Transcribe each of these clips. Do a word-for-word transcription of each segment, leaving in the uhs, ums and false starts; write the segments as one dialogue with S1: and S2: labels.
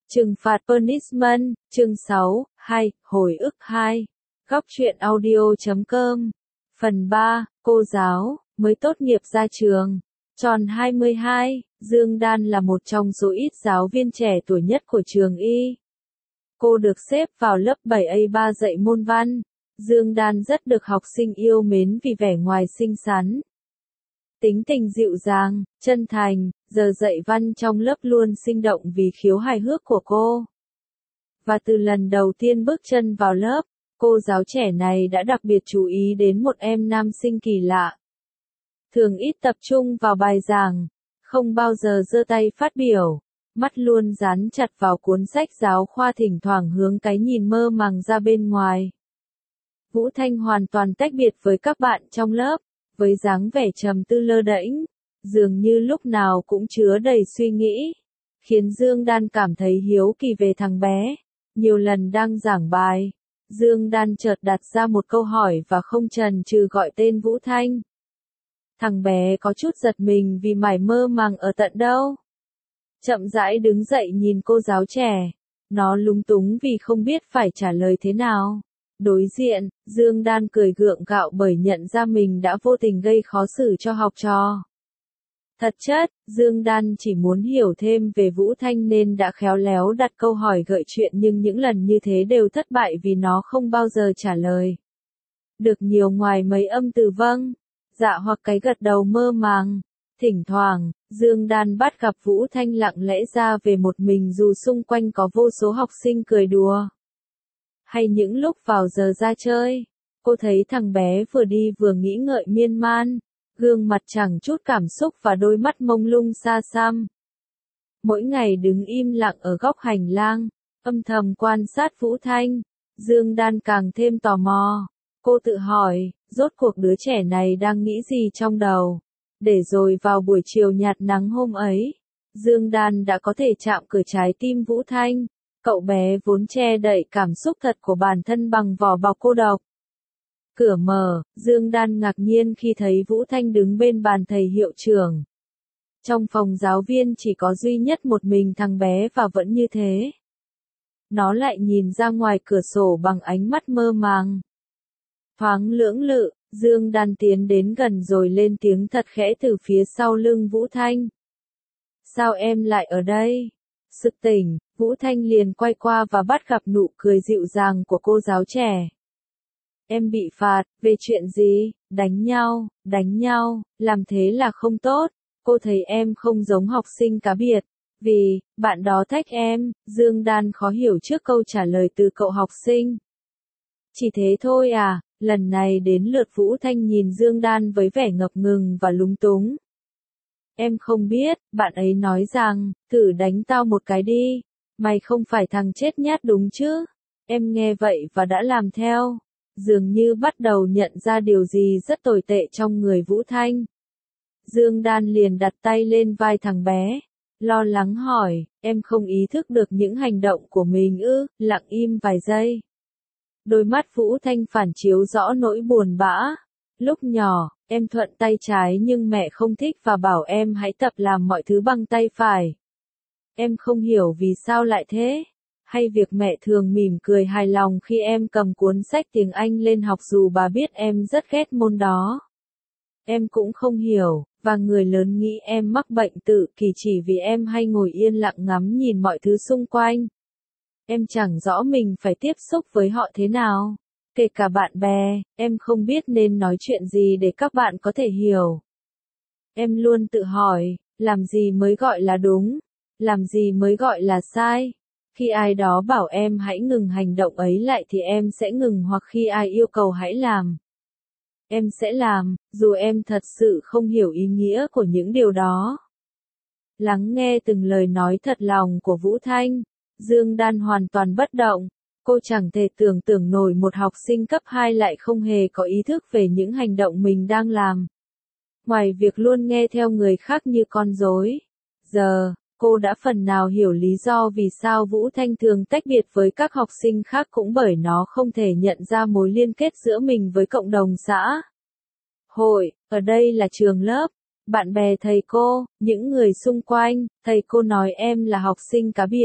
S1: Trừng phạt punishment, chương sáu, hai, hồi ức hai. Góc truyện audio chấm com. Phần ba, cô giáo, mới tốt nghiệp ra trường. Tròn hai mươi hai, Dương Đan là một trong số ít giáo viên trẻ tuổi nhất của trường Y. Cô được xếp vào lớp bảy A ba dạy môn văn. Dương Đan rất được học sinh yêu mến vì vẻ ngoài xinh xắn. Tính tình dịu dàng, chân thành, giờ dạy văn trong lớp luôn sinh động vì khiếu hài hước của cô. Và từ lần đầu tiên bước chân vào lớp, cô giáo trẻ này đã đặc biệt chú ý đến một em nam sinh kỳ lạ. Thường ít tập trung vào bài giảng, không bao giờ giơ tay phát biểu, mắt luôn dán chặt vào cuốn sách giáo khoa, thỉnh thoảng hướng cái nhìn mơ màng ra bên ngoài. Vũ Thanh hoàn toàn tách biệt với các bạn trong lớp, với dáng vẻ trầm tư lơ đễnh, dường như lúc nào cũng chứa đầy suy nghĩ, khiến Dương Đan cảm thấy hiếu kỳ về thằng bé. Nhiều lần đang giảng bài, Dương Đan chợt đặt ra một câu hỏi và không chần chừ gọi tên Vũ Thanh. Thằng bé có chút giật mình vì mải mơ màng ở tận đâu. Chậm rãi đứng dậy nhìn cô giáo trẻ, nó lúng túng vì không biết phải trả lời thế nào. Đối diện, Dương Đan cười gượng gạo bởi nhận ra mình đã vô tình gây khó xử cho học trò. Thật chất, Dương Đan chỉ muốn hiểu thêm về Vũ Thanh nên đã khéo léo đặt câu hỏi gợi chuyện, nhưng những lần như thế đều thất bại vì nó không bao giờ trả lời được nhiều ngoài mấy âm từ vâng, dạ hoặc cái gật đầu mơ màng. Thỉnh thoảng, Dương Đan bắt gặp Vũ Thanh lặng lẽ ra về một mình dù xung quanh có vô số học sinh cười đùa. Hay những lúc vào giờ ra chơi, cô thấy thằng bé vừa đi vừa nghĩ ngợi miên man, gương mặt chẳng chút cảm xúc và đôi mắt mông lung xa xăm. Mỗi ngày đứng im lặng ở góc hành lang, âm thầm quan sát Vũ Thanh, Dương Đan càng thêm tò mò. Cô tự hỏi, rốt cuộc đứa trẻ này đang nghĩ gì trong đầu. Để rồi vào buổi chiều nhạt nắng hôm ấy, Dương Đan đã có thể chạm cửa trái tim Vũ Thanh. Cậu bé vốn che đậy cảm xúc thật của bản thân bằng vỏ bọc cô độc. Cửa mở, Dương Đan ngạc nhiên khi thấy Vũ Thanh đứng bên bàn thầy hiệu trưởng. Trong phòng giáo viên chỉ có duy nhất một mình thằng bé và vẫn như thế. Nó lại nhìn ra ngoài cửa sổ bằng ánh mắt mơ màng. Thoáng lưỡng lự, Dương Đan tiến đến gần rồi lên tiếng thật khẽ từ phía sau lưng Vũ Thanh. Sao em lại ở đây? Sực tỉnh, Vũ Thanh liền quay qua và bắt gặp nụ cười dịu dàng của cô giáo trẻ. Em bị phạt, về chuyện gì? Đánh nhau, đánh nhau, làm thế là không tốt. Cô thấy em không giống học sinh cá biệt. Vì, bạn đó thách em. Dương Đan khó hiểu trước câu trả lời từ cậu học sinh. Chỉ thế thôi à? Lần này đến lượt Vũ Thanh nhìn Dương Đan với vẻ ngập ngừng và lúng túng. Em không biết, bạn ấy nói rằng, thử đánh tao một cái đi. Mày không phải thằng chết nhát đúng chứ? Em nghe vậy và đã làm theo. Dường như bắt đầu nhận ra điều gì rất tồi tệ trong người Vũ Thanh. Dương Đan liền đặt tay lên vai thằng bé. Lo lắng hỏi, em không ý thức được những hành động của mình ư? Lặng im vài giây. Đôi mắt Vũ Thanh phản chiếu rõ nỗi buồn bã. Lúc nhỏ, em thuận tay trái nhưng mẹ không thích và bảo em hãy tập làm mọi thứ bằng tay phải. Em không hiểu vì sao lại thế. Hay việc mẹ thường mỉm cười hài lòng khi em cầm cuốn sách tiếng Anh lên học dù bà biết em rất ghét môn đó. Em cũng không hiểu, và người lớn nghĩ em mắc bệnh tự kỷ chỉ vì em hay ngồi yên lặng ngắm nhìn mọi thứ xung quanh. Em chẳng rõ mình phải tiếp xúc với họ thế nào. Kể cả bạn bè, em không biết nên nói chuyện gì để các bạn có thể hiểu. Em luôn tự hỏi, làm gì mới gọi là đúng? Làm gì mới gọi là sai? Khi ai đó bảo em hãy ngừng hành động ấy lại thì em sẽ ngừng, hoặc khi ai yêu cầu hãy làm, em sẽ làm, dù em thật sự không hiểu ý nghĩa của những điều đó. Lắng nghe từng lời nói thật lòng của Vũ Thanh, Dương Đan hoàn toàn bất động. Cô chẳng thể tưởng tượng nổi một học sinh cấp hai lại không hề có ý thức về những hành động mình đang làm. Ngoài việc luôn nghe theo người khác như con rối. Giờ, cô đã phần nào hiểu lý do vì sao Vũ Thanh thường tách biệt với các học sinh khác, cũng bởi nó không thể nhận ra mối liên kết giữa mình với cộng đồng xã hội. Ở đây là trường lớp, bạn bè thầy cô, những người xung quanh. Thầy cô nói em là học sinh cá biệt.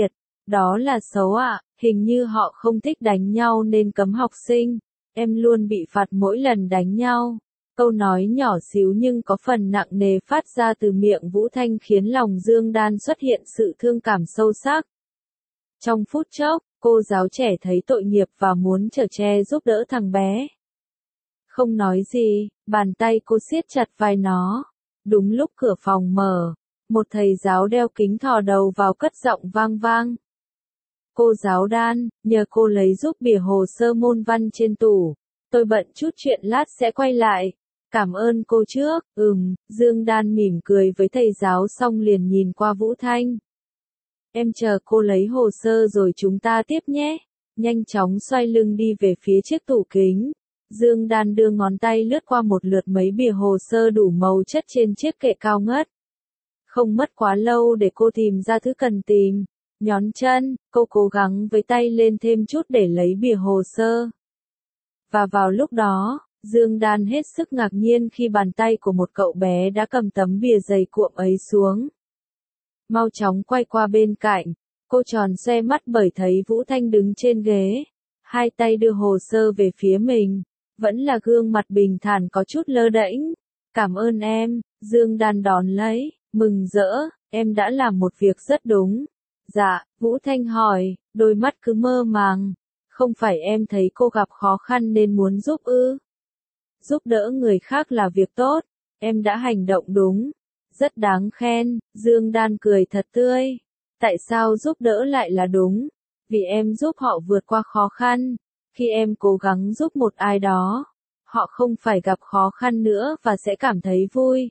S1: Đó là xấu ạ, hình như họ không thích đánh nhau nên cấm học sinh. Em luôn bị phạt mỗi lần đánh nhau. Câu nói nhỏ xíu nhưng có phần nặng nề phát ra từ miệng Vũ Thanh khiến lòng Dương Đan xuất hiện sự thương cảm sâu sắc. Trong phút chốc, cô giáo trẻ thấy tội nghiệp và muốn chở che giúp đỡ thằng bé. Không nói gì, bàn tay cô siết chặt vai nó. Đúng lúc cửa phòng mở, một thầy giáo đeo kính thò đầu vào cất giọng vang vang. Cô giáo Đan, nhờ cô lấy giúp bìa hồ sơ môn văn trên tủ. Tôi bận chút chuyện lát sẽ quay lại. Cảm ơn cô trước. Ừm, Dương Đan mỉm cười với thầy giáo xong liền nhìn qua Vũ Thanh. Em chờ cô lấy hồ sơ rồi chúng ta tiếp nhé. Nhanh chóng xoay lưng đi về phía chiếc tủ kính. Dương Đan đưa ngón tay lướt qua một lượt mấy bìa hồ sơ đủ màu chất trên chiếc kệ cao ngất. Không mất quá lâu để cô tìm ra thứ cần tìm. Nhón chân, cô cố gắng với tay lên thêm chút để lấy bìa hồ sơ. Và vào lúc đó, Dương Đan hết sức ngạc nhiên khi bàn tay của một cậu bé đã cầm tấm bìa dày cuộn ấy xuống. Mau chóng quay qua bên cạnh, cô tròn xoe mắt bởi thấy Vũ Thanh đứng trên ghế, hai tay đưa hồ sơ về phía mình, vẫn là gương mặt bình thản có chút lơ đễnh. Cảm ơn em, Dương Đan đón lấy, mừng rỡ, em đã làm một việc rất đúng. Dạ, Vũ Thanh hỏi, đôi mắt cứ mơ màng. Không phải em thấy cô gặp khó khăn nên muốn giúp ư? Giúp đỡ người khác là việc tốt, em đã hành động đúng. Rất đáng khen, Dương Đan cười thật tươi. Tại sao giúp đỡ lại là đúng? Vì em giúp họ vượt qua khó khăn. Khi em cố gắng giúp một ai đó, họ không phải gặp khó khăn nữa và sẽ cảm thấy vui.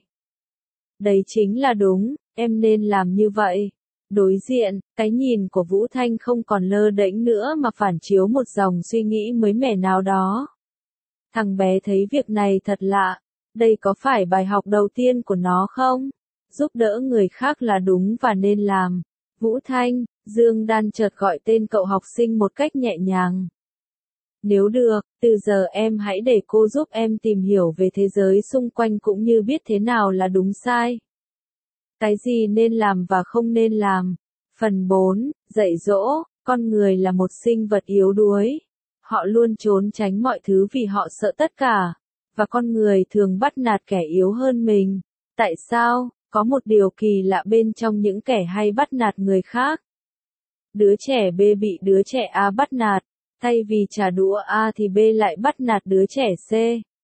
S1: Đấy chính là đúng, em nên làm như vậy. Đối diện, cái nhìn của Vũ Thanh không còn lơ đễnh nữa mà phản chiếu một dòng suy nghĩ mới mẻ nào đó. Thằng bé thấy việc này thật lạ, đây có phải bài học đầu tiên của nó không? Giúp đỡ người khác là đúng và nên làm. Vũ Thanh, Dương Đan chợt gọi tên cậu học sinh một cách nhẹ nhàng. Nếu được, từ giờ em hãy để cô giúp em tìm hiểu về thế giới xung quanh cũng như biết thế nào là đúng sai. Cái gì nên làm và không nên làm. Phần bốn, dạy dỗ, con người là một sinh vật yếu đuối. Họ luôn trốn tránh mọi thứ vì họ sợ tất cả. Và con người thường bắt nạt kẻ yếu hơn mình. Tại sao? Có một điều kỳ lạ bên trong những kẻ hay bắt nạt người khác. Đứa trẻ B bị đứa trẻ A bắt nạt. Thay vì trả đũa A thì B lại bắt nạt đứa trẻ C.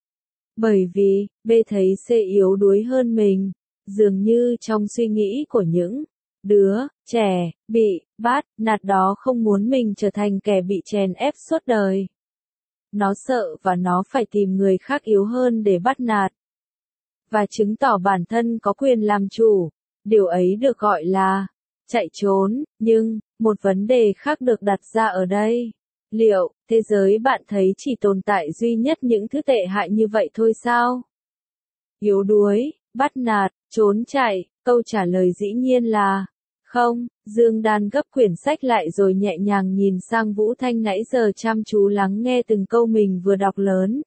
S1: Bởi vì, B thấy C yếu đuối hơn mình. Dường như trong suy nghĩ của những đứa trẻ bị bắt nạt đó không muốn mình trở thành kẻ bị chèn ép suốt đời. Nó sợ và nó phải tìm người khác yếu hơn để bắt nạt. Và chứng tỏ bản thân có quyền làm chủ. Điều ấy được gọi là chạy trốn, nhưng một vấn đề khác được đặt ra ở đây. Liệu, thế giới bạn thấy chỉ tồn tại duy nhất những thứ tệ hại như vậy thôi sao? Yếu đuối, bắt nạt, trốn chạy, câu trả lời dĩ nhiên là không. Dương Đan gấp quyển sách lại rồi nhẹ nhàng nhìn sang Vũ Thanh nãy giờ chăm chú lắng nghe từng câu mình vừa đọc lớn.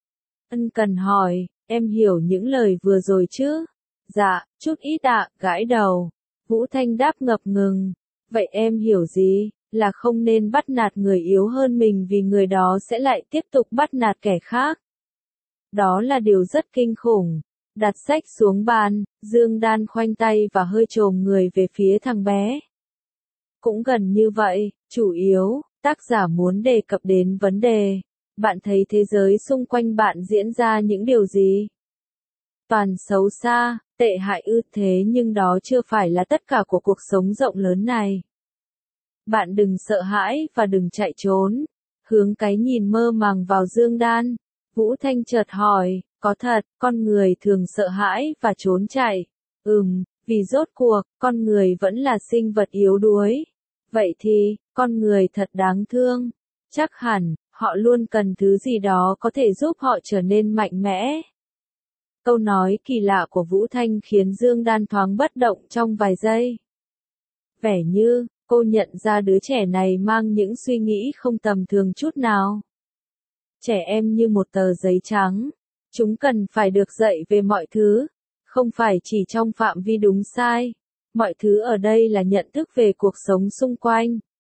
S1: Ân cần hỏi, em hiểu những lời vừa rồi chứ? Dạ, chút ít ạ, gãi đầu. Vũ Thanh đáp ngập ngừng. Vậy em hiểu gì? Là không nên bắt nạt người yếu hơn mình vì người đó sẽ lại tiếp tục bắt nạt kẻ khác. Đó là điều rất kinh khủng. Đặt sách xuống bàn, Dương Đan khoanh tay và hơi chồm người về phía thằng bé. Cũng gần như vậy, chủ yếu, tác giả muốn đề cập đến vấn đề. Bạn thấy thế giới xung quanh bạn diễn ra những điều gì? Toàn xấu xa, tệ hại ư? Thế nhưng đó chưa phải là tất cả của cuộc sống rộng lớn này. Bạn đừng sợ hãi và đừng chạy trốn. Hướng cái nhìn mơ màng vào Dương Đan. Vũ Thanh chợt hỏi, có thật, con người thường sợ hãi và trốn chạy. Ừm, vì rốt cuộc, con người vẫn là sinh vật yếu đuối. Vậy thì, con người thật đáng thương. Chắc hẳn, họ luôn cần thứ gì đó có thể giúp họ trở nên mạnh mẽ. Câu nói kỳ lạ của Vũ Thanh khiến Dương Đan thoáng bất động trong vài giây. Vẻ như, cô nhận ra đứa trẻ này mang những suy nghĩ không tầm thường chút nào. Trẻ em như một tờ giấy trắng. Chúng cần phải được dạy về mọi thứ. Không phải chỉ trong phạm vi đúng sai. Mọi thứ ở đây là nhận thức về cuộc sống xung quanh.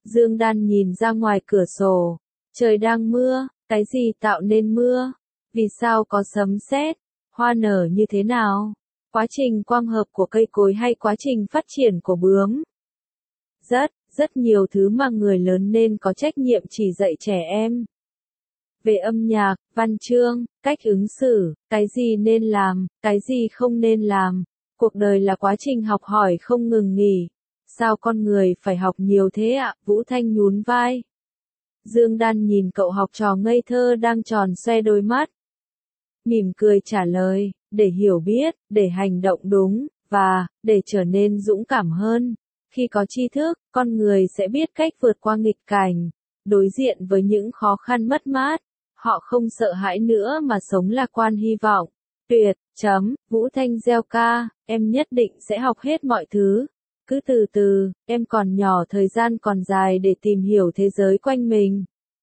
S1: Dương Đan nhìn ra ngoài cửa sổ. Trời đang mưa, cái gì tạo nên mưa? Vì sao có sấm sét? Hoa nở như thế nào? Quá trình quang hợp của cây cối hay quá trình phát triển của bướm? Rất, rất nhiều thứ mà người lớn nên có trách nhiệm chỉ dạy trẻ em. Về âm nhạc, văn chương, cách ứng xử, cái gì nên làm, cái gì không nên làm. Cuộc đời là quá trình học hỏi không ngừng nghỉ. Sao con người phải học nhiều thế ạ? Vũ Thanh nhún vai. Dương Đan nhìn cậu học trò ngây thơ đang tròn xoe đôi mắt. Mỉm cười trả lời, để hiểu biết, để hành động đúng, và, để trở nên dũng cảm hơn. Khi có tri thức, con người sẽ biết cách vượt qua nghịch cảnh, đối diện với những khó khăn mất mát. Họ không sợ hãi nữa mà sống lạc quan hy vọng. Tuyệt, chấm, Vũ Thanh gieo ca, em nhất định sẽ học hết mọi thứ. Cứ từ từ, em còn nhỏ, thời gian còn dài để tìm hiểu thế giới quanh mình.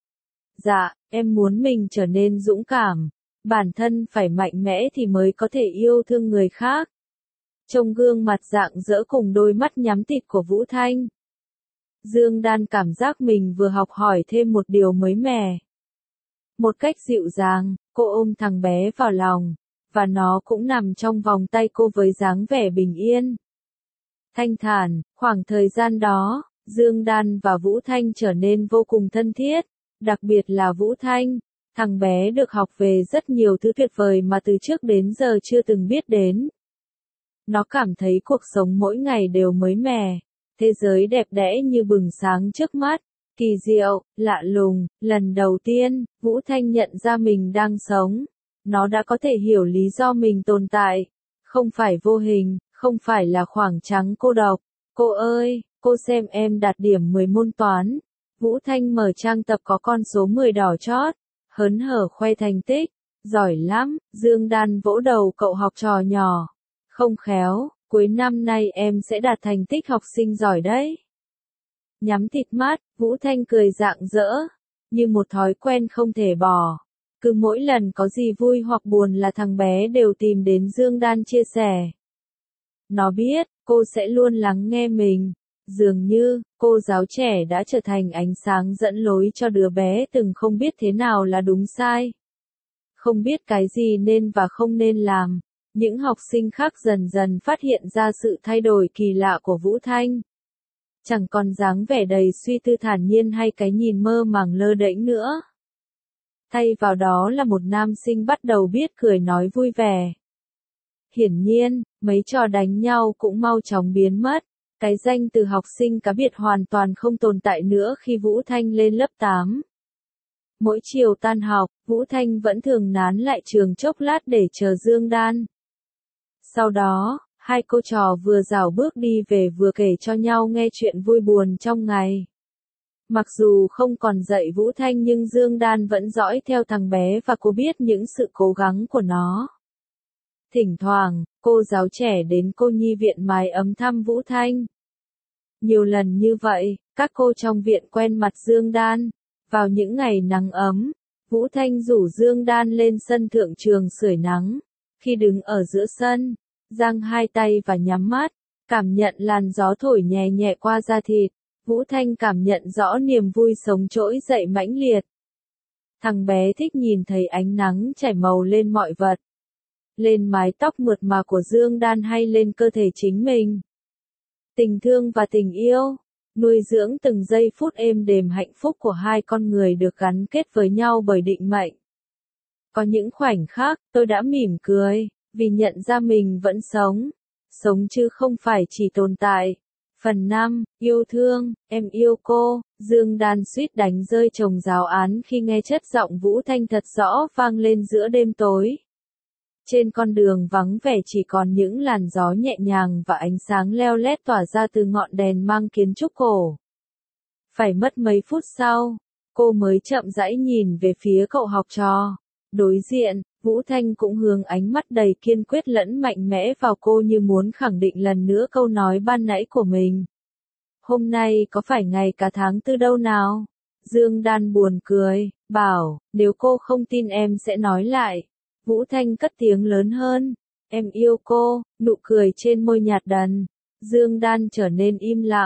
S1: Dạ, em muốn mình trở nên dũng cảm. Bản thân phải mạnh mẽ thì mới có thể yêu thương người khác. Trông gương mặt rạng rỡ cùng đôi mắt nhắm tịt của Vũ Thanh, Dương Đan cảm giác mình vừa học hỏi thêm một điều mới mẻ. Một cách dịu dàng, cô ôm thằng bé vào lòng, và nó cũng nằm trong vòng tay cô với dáng vẻ bình yên. Thanh thản, khoảng thời gian đó, Dương Đan và Vũ Thanh trở nên vô cùng thân thiết, đặc biệt là Vũ Thanh. Thằng bé được học về rất nhiều thứ tuyệt vời mà từ trước đến giờ chưa từng biết đến. Nó cảm thấy cuộc sống mỗi ngày đều mới mẻ, thế giới đẹp đẽ như bừng sáng trước mắt, kỳ diệu, lạ lùng. Lần đầu tiên, Vũ Thanh nhận ra mình đang sống. Nó đã có thể hiểu lý do mình tồn tại. Không phải vô hình, không phải là khoảng trắng cô độc. Cô ơi, cô xem em đạt điểm mười môn toán. Vũ Thanh mở trang tập có con số mười đỏ chót, hớn hở khoe thành tích. Giỏi lắm, Dương Đan vỗ đầu cậu học trò nhỏ. Không khéo, cuối năm nay em sẽ đạt thành tích học sinh giỏi đấy. Nhắm thịt mắt, Vũ Thanh cười rạng rỡ, như một thói quen không thể bỏ. Cứ mỗi lần có gì vui hoặc buồn là thằng bé đều tìm đến Dương Đan chia sẻ. Nó biết, cô sẽ luôn lắng nghe mình. Dường như, cô giáo trẻ đã trở thành ánh sáng dẫn lối cho đứa bé từng không biết thế nào là đúng sai. Không biết cái gì nên và không nên làm. Những học sinh khác dần dần phát hiện ra sự thay đổi kỳ lạ của Vũ Thanh. Chẳng còn dáng vẻ đầy suy tư thản nhiên hay cái nhìn mơ màng lơ đễnh nữa. Thay vào đó là một nam sinh bắt đầu biết cười nói vui vẻ. Hiển nhiên, mấy trò đánh nhau cũng mau chóng biến mất. Cái danh từ học sinh cá biệt hoàn toàn không tồn tại nữa khi Vũ Thanh lên lớp tám. Mỗi chiều tan học, Vũ Thanh vẫn thường nán lại trường chốc lát để chờ Dương Đan. Sau đó, hai cô trò vừa rảo bước đi về vừa kể cho nhau nghe chuyện vui buồn trong ngày. Mặc dù không còn dạy Vũ Thanh nhưng Dương Đan vẫn dõi theo thằng bé và cô biết những sự cố gắng của nó. Thỉnh thoảng, cô giáo trẻ đến cô nhi viện mái ấm thăm Vũ Thanh. Nhiều lần như vậy, các cô trong viện quen mặt Dương Đan. Vào những ngày nắng ấm, Vũ Thanh rủ Dương Đan lên sân thượng trường sưởi nắng. Khi đứng ở giữa sân, giang hai tay và nhắm mắt, cảm nhận làn gió thổi nhẹ nhẹ qua da thịt, Vũ Thanh cảm nhận rõ niềm vui sống trỗi dậy mãnh liệt. Thằng bé thích nhìn thấy ánh nắng chảy màu lên mọi vật. Lên mái tóc mượt mà của Dương Đan hay lên cơ thể chính mình. Tình thương và tình yêu, nuôi dưỡng từng giây phút êm đềm hạnh phúc của hai con người được gắn kết với nhau bởi định mệnh. Có những khoảnh khắc, tôi đã mỉm cười, vì nhận ra mình vẫn sống. Sống chứ không phải chỉ tồn tại. Phần năm, yêu thương, em yêu cô. Dương Đan suýt đánh rơi chồng giáo án khi nghe chất giọng Vũ Thanh thật rõ vang lên giữa đêm tối. Trên con đường vắng vẻ chỉ còn những làn gió nhẹ nhàng và ánh sáng leo lét tỏa ra từ ngọn đèn mang kiến trúc cổ. Phải mất mấy phút sau, cô mới chậm rãi nhìn về phía cậu học trò. Đối diện, Vũ Thanh cũng hướng ánh mắt đầy kiên quyết lẫn mạnh mẽ vào cô như muốn khẳng định lần nữa câu nói ban nãy của mình. Hôm nay có phải ngày cả tháng tư đâu nào? Dương Đan buồn cười, bảo, nếu cô không tin em sẽ nói lại. Vũ Thanh cất tiếng lớn hơn, em yêu cô. Nụ cười trên môi nhạt dần. Dương Đan trở nên im lặng.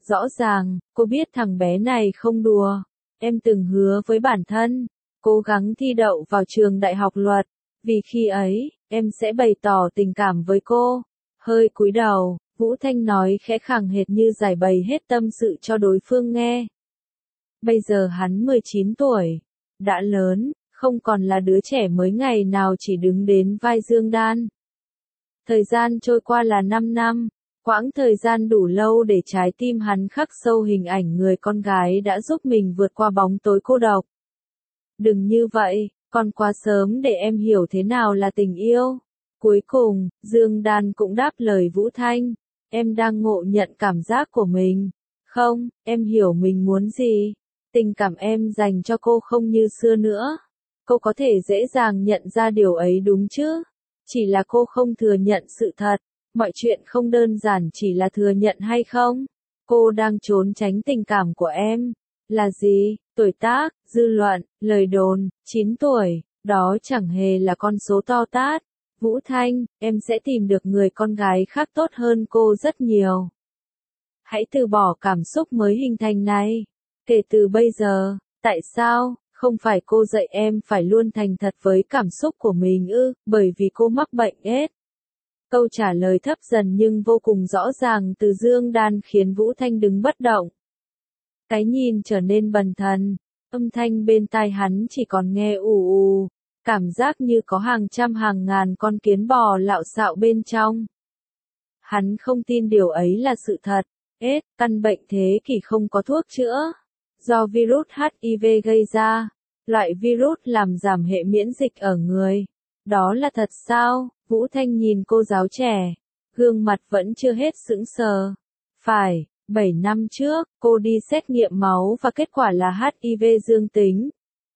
S1: Rõ ràng, cô biết thằng bé này không đùa. Em từng hứa với bản thân, cố gắng thi đậu vào trường đại học luật, vì khi ấy, em sẽ bày tỏ tình cảm với cô. Hơi cúi đầu, Vũ Thanh nói khẽ khàng hệt như giải bày hết tâm sự cho đối phương nghe. Bây giờ hắn mười chín tuổi, đã lớn, không còn là đứa trẻ mới ngày nào chỉ đứng đến vai Dương Đan. Thời gian trôi qua là năm năm, quãng thời gian đủ lâu để trái tim hắn khắc sâu hình ảnh người con gái đã giúp mình vượt qua bóng tối cô độc. Đừng như vậy, còn quá sớm để em hiểu thế nào là tình yêu. Cuối cùng, Dương Đan cũng đáp lời Vũ Thanh, em đang ngộ nhận cảm giác của mình. Không, em hiểu mình muốn gì. Tình cảm em dành cho cô không như xưa nữa. Cô có thể dễ dàng nhận ra điều ấy đúng chứ? Chỉ là cô không thừa nhận sự thật. Mọi chuyện không đơn giản chỉ là thừa nhận hay không. Cô đang trốn tránh tình cảm của em. Là gì? Tuổi tác, dư luận, lời đồn, chín tuổi, đó chẳng hề là con số to tát. Vũ Thanh, em sẽ tìm được người con gái khác tốt hơn cô rất nhiều. Hãy từ bỏ cảm xúc mới hình thành này. Kể từ bây giờ, tại sao, không phải cô dạy em phải luôn thành thật với cảm xúc của mình ư, bởi vì cô mắc bệnh ết. Câu trả lời thấp dần nhưng vô cùng rõ ràng từ Dương Đan khiến Vũ Thanh đứng bất động. Cái nhìn trở nên bần thần, âm thanh bên tai hắn chỉ còn nghe ù ù, cảm giác như có hàng trăm hàng ngàn con kiến bò lạo xạo bên trong. Hắn không tin điều ấy là sự thật. Ết, căn bệnh thế kỷ không có thuốc chữa. Do virus hát i vê gây ra, loại virus làm giảm hệ miễn dịch ở người. Đó là thật sao? Vũ Thanh nhìn cô giáo trẻ, gương mặt vẫn chưa hết sững sờ. Phải, bảy năm trước, cô đi xét nghiệm máu và kết quả là hát i vê dương tính.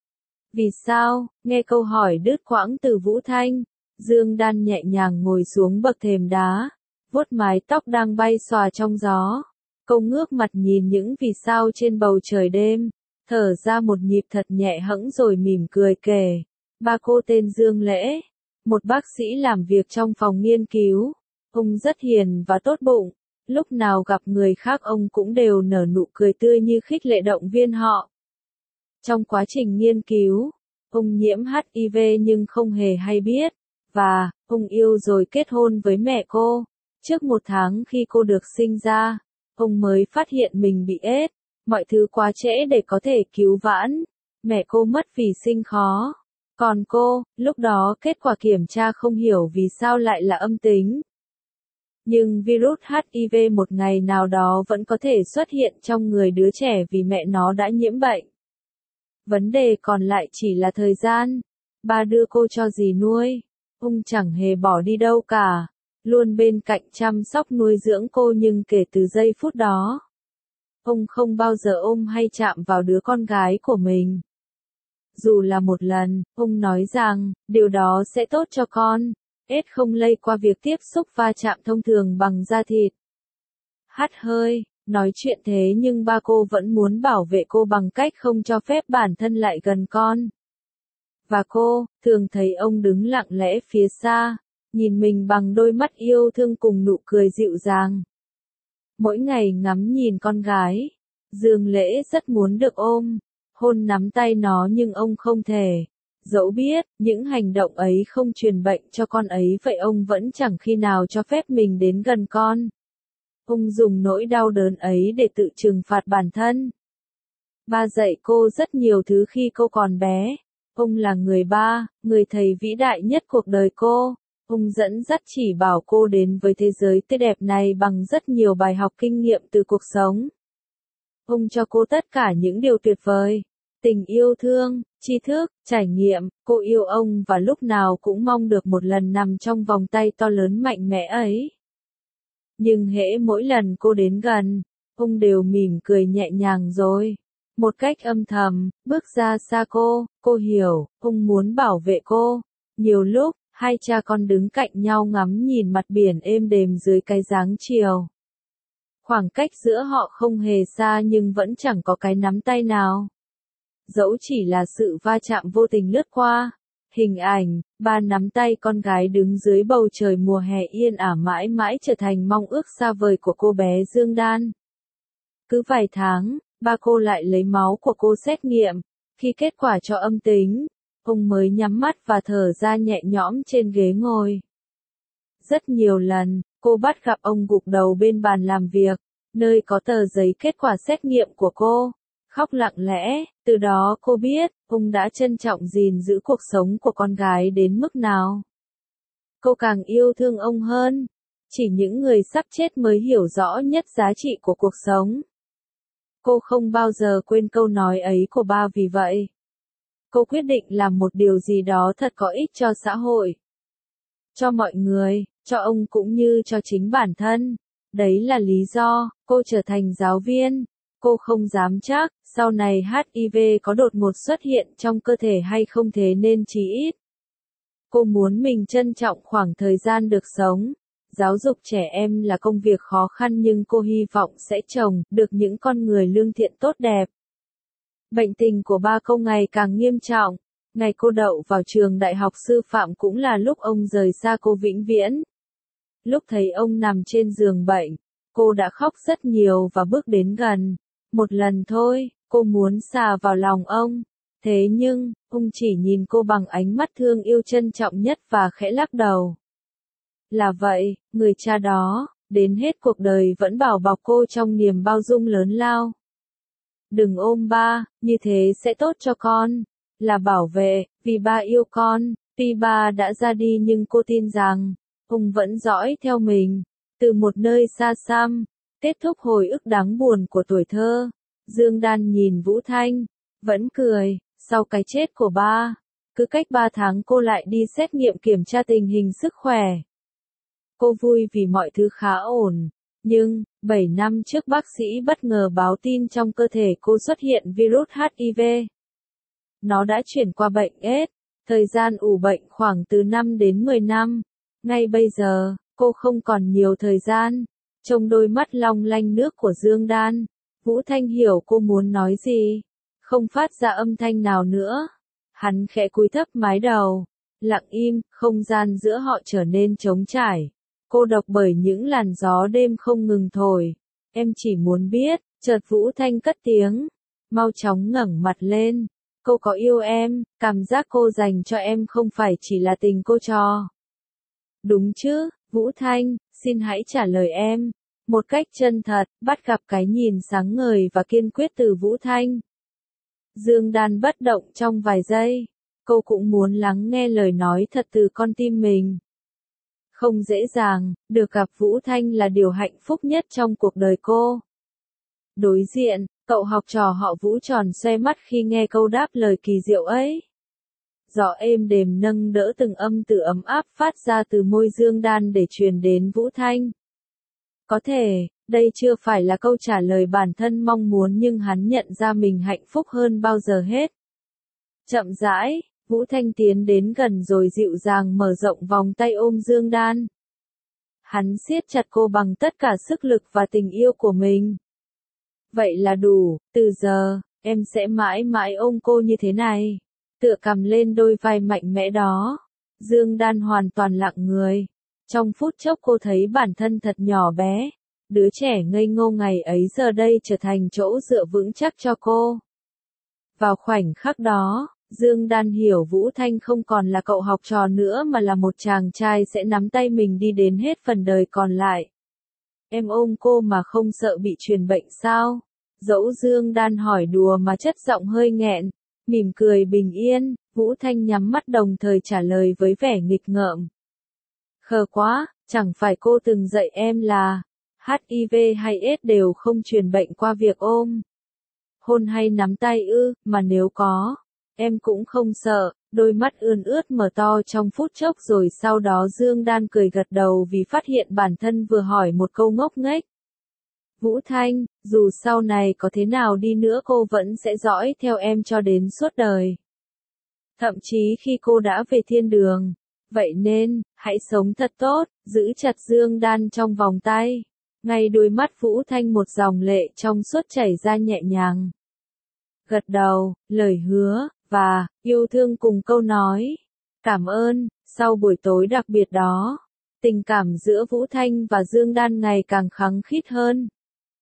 S1: Vì sao? Nghe câu hỏi đứt quãng từ Vũ Thanh, Dương Đan nhẹ nhàng ngồi xuống bậc thềm đá, vuốt mái tóc đang bay xòa trong gió. Cô ngước mặt nhìn những vì sao trên bầu trời đêm, thở ra một nhịp thật nhẹ hẫng rồi mỉm cười kể. Ba cô tên Dương Lễ, một bác sĩ làm việc trong phòng nghiên cứu. Ông rất hiền và tốt bụng, lúc nào gặp người khác ông cũng đều nở nụ cười tươi như khích lệ động viên họ. Trong quá trình nghiên cứu, ông nhiễm hát i vê nhưng không hề hay biết, và, ông yêu rồi kết hôn với mẹ cô. Trước một tháng khi cô được sinh ra, ông mới phát hiện mình bị ết, mọi thứ quá trễ để có thể cứu vãn. Mẹ cô mất vì sinh khó. Còn cô, lúc đó kết quả kiểm tra không hiểu vì sao lại là âm tính. Nhưng virus hát i vê một ngày nào đó vẫn có thể xuất hiện trong người đứa trẻ vì mẹ nó đã nhiễm bệnh. Vấn đề còn lại chỉ là thời gian. Ba đưa cô cho dì nuôi. Ông chẳng hề bỏ đi đâu cả. Luôn bên cạnh chăm sóc nuôi dưỡng cô nhưng kể từ giây phút đó, ông không bao giờ ôm hay chạm vào đứa con gái của mình. Dù là một lần, ông nói rằng, điều đó sẽ tốt cho con. Ết không lây qua việc tiếp xúc va chạm thông thường bằng da thịt. Hắt hơi, nói chuyện thế nhưng ba cô vẫn muốn bảo vệ cô bằng cách không cho phép bản thân lại gần con. Và cô, thường thấy ông đứng lặng lẽ phía xa, nhìn mình bằng đôi mắt yêu thương cùng nụ cười dịu dàng. Mỗi ngày ngắm nhìn con gái, Dương Lễ rất muốn được ôm, hôn nắm tay nó nhưng ông không thể. Dẫu biết, những hành động ấy không truyền bệnh cho con ấy vậy ông vẫn chẳng khi nào cho phép mình đến gần con. Ông dùng nỗi đau đớn ấy để tự trừng phạt bản thân. Ba dạy cô rất nhiều thứ khi cô còn bé. Ông là người ba, người thầy vĩ đại nhất cuộc đời cô. Ông dẫn dắt chỉ bảo cô đến với thế giới tươi đẹp này bằng rất nhiều bài học kinh nghiệm từ cuộc sống. Ông cho cô tất cả những điều tuyệt vời. Tình yêu thương, tri thức, trải nghiệm, cô yêu ông và lúc nào cũng mong được một lần nằm trong vòng tay to lớn mạnh mẽ ấy. Nhưng hễ mỗi lần cô đến gần, ông đều mỉm cười nhẹ nhàng rồi. Một cách âm thầm, bước ra xa cô, cô hiểu, ông muốn bảo vệ cô. Nhiều lúc, hai cha con đứng cạnh nhau ngắm nhìn mặt biển êm đềm dưới cái dáng chiều. Khoảng cách giữa họ không hề xa nhưng vẫn chẳng có cái nắm tay nào. Dẫu chỉ là sự va chạm vô tình lướt qua. Hình ảnh, ba nắm tay con gái đứng dưới bầu trời mùa hè yên ả mãi mãi trở thành mong ước xa vời của cô bé Dương Đan. Cứ vài tháng, ba cô lại lấy máu của cô xét nghiệm. Khi kết quả cho âm tính, ông mới nhắm mắt và thở ra nhẹ nhõm trên ghế ngồi. Rất nhiều lần, cô bắt gặp ông gục đầu bên bàn làm việc, nơi có tờ giấy kết quả xét nghiệm của cô, khóc lặng lẽ. Từ đó cô biết, ông đã trân trọng gìn giữ cuộc sống của con gái đến mức nào. Cô càng yêu thương ông hơn. Chỉ những người sắp chết mới hiểu rõ nhất giá trị của cuộc sống. Cô không bao giờ quên câu nói ấy của ba, vì vậy cô quyết định làm một điều gì đó thật có ích cho xã hội, cho mọi người, cho ông cũng như cho chính bản thân. Đấy là lý do cô trở thành giáo viên. Cô không dám chắc sau này hát i vê có đột ngột xuất hiện trong cơ thể hay không, thế nên chí ít cô muốn mình trân trọng khoảng thời gian được sống. Giáo dục trẻ em là công việc khó khăn, nhưng cô hy vọng sẽ trồng được những con người lương thiện tốt đẹp. Bệnh tình của ba cô ngày càng nghiêm trọng. Ngày cô đậu vào trường đại học sư phạm cũng là lúc ông rời xa cô vĩnh viễn. Lúc thấy ông nằm trên giường bệnh, cô đã khóc rất nhiều và bước đến gần. Một lần thôi, cô muốn xà vào lòng ông. Thế nhưng, ông chỉ nhìn cô bằng ánh mắt thương yêu trân trọng nhất và khẽ lắc đầu. Là vậy, người cha đó, đến hết cuộc đời vẫn bảo bọc cô trong niềm bao dung lớn lao. Đừng ôm ba, như thế sẽ tốt cho con. Là bảo vệ, vì ba yêu con. Tuy ba đã ra đi nhưng cô tin rằng, ông vẫn dõi theo mình. Từ một nơi xa xăm, kết thúc hồi ức đáng buồn của tuổi thơ. Dương Đan nhìn Vũ Thanh, vẫn cười. Sau cái chết của ba, cứ cách ba tháng cô lại đi xét nghiệm kiểm tra tình hình sức khỏe. Cô vui vì mọi thứ khá ổn. Nhưng, bảy năm trước bác sĩ bất ngờ báo tin trong cơ thể cô xuất hiện virus hát i vê. Nó đã chuyển qua bệnh AIDS, thời gian ủ bệnh khoảng từ năm đến mười năm. Ngay bây giờ, cô không còn nhiều thời gian. Trong đôi mắt long lanh nước của Dương Đan, Vũ Thanh hiểu cô muốn nói gì. Không phát ra âm thanh nào nữa. Hắn khẽ cúi thấp mái đầu. Lặng im, không gian giữa họ trở nên trống trải. Cô độc bởi những làn gió đêm không ngừng thổi. Em chỉ muốn biết, chợt Vũ Thanh cất tiếng. Mau chóng ngẩng mặt lên. Cô có yêu em, cảm giác cô dành cho em không phải chỉ là tình cô cho. Đúng chứ, Vũ Thanh, xin hãy trả lời em. Một cách chân thật, bắt gặp cái nhìn sáng ngời và kiên quyết từ Vũ Thanh. Dương Đan bất động trong vài giây. Cô cũng muốn lắng nghe lời nói thật từ con tim mình. Không dễ dàng, được gặp Vũ Thanh là điều hạnh phúc nhất trong cuộc đời cô. Đối diện, cậu học trò họ Vũ tròn xoe mắt khi nghe câu đáp lời kỳ diệu ấy. Gió êm đềm nâng đỡ từng âm từ ấm áp phát ra từ môi Dương Đan để truyền đến Vũ Thanh. Có thể, đây chưa phải là câu trả lời bản thân mong muốn, nhưng hắn nhận ra mình hạnh phúc hơn bao giờ hết. Chậm rãi, Vũ Thanh tiến đến gần rồi dịu dàng mở rộng vòng tay ôm Dương Đan. Hắn siết chặt cô bằng tất cả sức lực và tình yêu của mình. Vậy là đủ, từ giờ, em sẽ mãi mãi ôm cô như thế này. Tựa cằm lên đôi vai mạnh mẽ đó. Dương Đan hoàn toàn lặng người. Trong phút chốc cô thấy bản thân thật nhỏ bé. Đứa trẻ ngây ngô ngày ấy giờ đây trở thành chỗ dựa vững chắc cho cô. Vào khoảnh khắc đó, Dương Đan hiểu Vũ Thanh không còn là cậu học trò nữa mà là một chàng trai sẽ nắm tay mình đi đến hết phần đời còn lại. Em ôm cô mà không sợ bị truyền bệnh sao? Dẫu Dương Đan hỏi đùa mà chất giọng hơi nghẹn, mỉm cười bình yên, Vũ Thanh nhắm mắt đồng thời trả lời với vẻ nghịch ngợm. Khờ quá, chẳng phải cô từng dạy em là hát i vê hay AIDS đều không truyền bệnh qua việc ôm hôn hay nắm tay ư, mà nếu có, em cũng không sợ. Đôi mắt ươn ướt mở to trong phút chốc rồi sau đó Dương Đan cười gật đầu vì phát hiện bản thân vừa hỏi một câu ngốc nghếch. Vũ Thanh, dù sau này có thế nào đi nữa cô vẫn sẽ dõi theo em cho đến suốt đời. Thậm chí khi cô đã về thiên đường. Vậy nên, hãy sống thật tốt, giữ chặt Dương Đan trong vòng tay. Ngay đôi mắt Vũ Thanh một dòng lệ trong suốt chảy ra nhẹ nhàng. Gật đầu, lời hứa, và, yêu thương cùng câu nói. Cảm ơn, sau buổi tối đặc biệt đó, tình cảm giữa Vũ Thanh và Dương Đan ngày càng khăng khít hơn.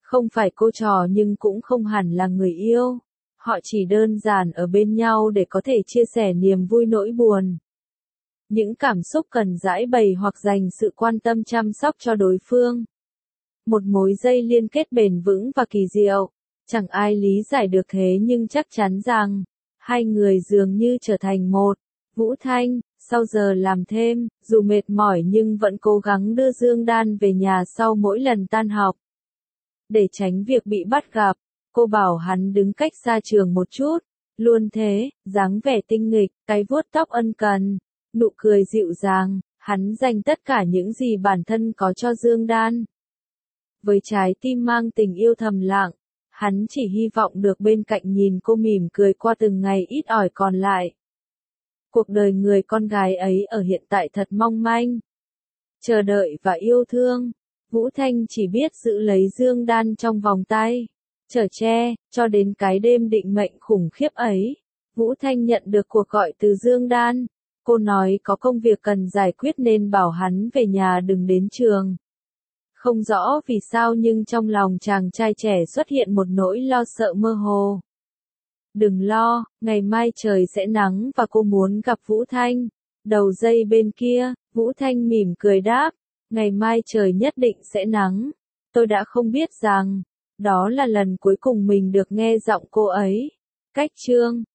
S1: Không phải cô trò nhưng cũng không hẳn là người yêu. Họ chỉ đơn giản ở bên nhau để có thể chia sẻ niềm vui nỗi buồn. Những cảm xúc cần giải bày hoặc dành sự quan tâm chăm sóc cho đối phương. Một mối dây liên kết bền vững và kỳ diệu. Chẳng ai lý giải được thế nhưng chắc chắn rằng, hai người dường như trở thành một. Vũ Thanh, sau giờ làm thêm, dù mệt mỏi nhưng vẫn cố gắng đưa Dương Đan về nhà sau mỗi lần tan học. Để tránh việc bị bắt gặp, cô bảo hắn đứng cách xa trường một chút. Luôn thế, dáng vẻ tinh nghịch, cái vuốt tóc ân cần, nụ cười dịu dàng, hắn dành tất cả những gì bản thân có cho Dương Đan. Với trái tim mang tình yêu thầm lặng, hắn chỉ hy vọng được bên cạnh nhìn cô mỉm cười qua từng ngày ít ỏi còn lại. Cuộc đời người con gái ấy ở hiện tại thật mong manh. Chờ đợi và yêu thương, Vũ Thanh chỉ biết giữ lấy Dương Đan trong vòng tay, chở che, cho đến cái đêm định mệnh khủng khiếp ấy. Vũ Thanh nhận được cuộc gọi từ Dương Đan. Cô nói có công việc cần giải quyết nên bảo hắn về nhà đừng đến trường. Không rõ vì sao nhưng trong lòng chàng trai trẻ xuất hiện một nỗi lo sợ mơ hồ. Đừng lo, ngày mai trời sẽ nắng và cô muốn gặp Vũ Thanh. Đầu dây bên kia, Vũ Thanh mỉm cười đáp, ngày mai trời nhất định sẽ nắng. Tôi đã không biết rằng, đó là lần cuối cùng mình được nghe giọng cô ấy. Cách chương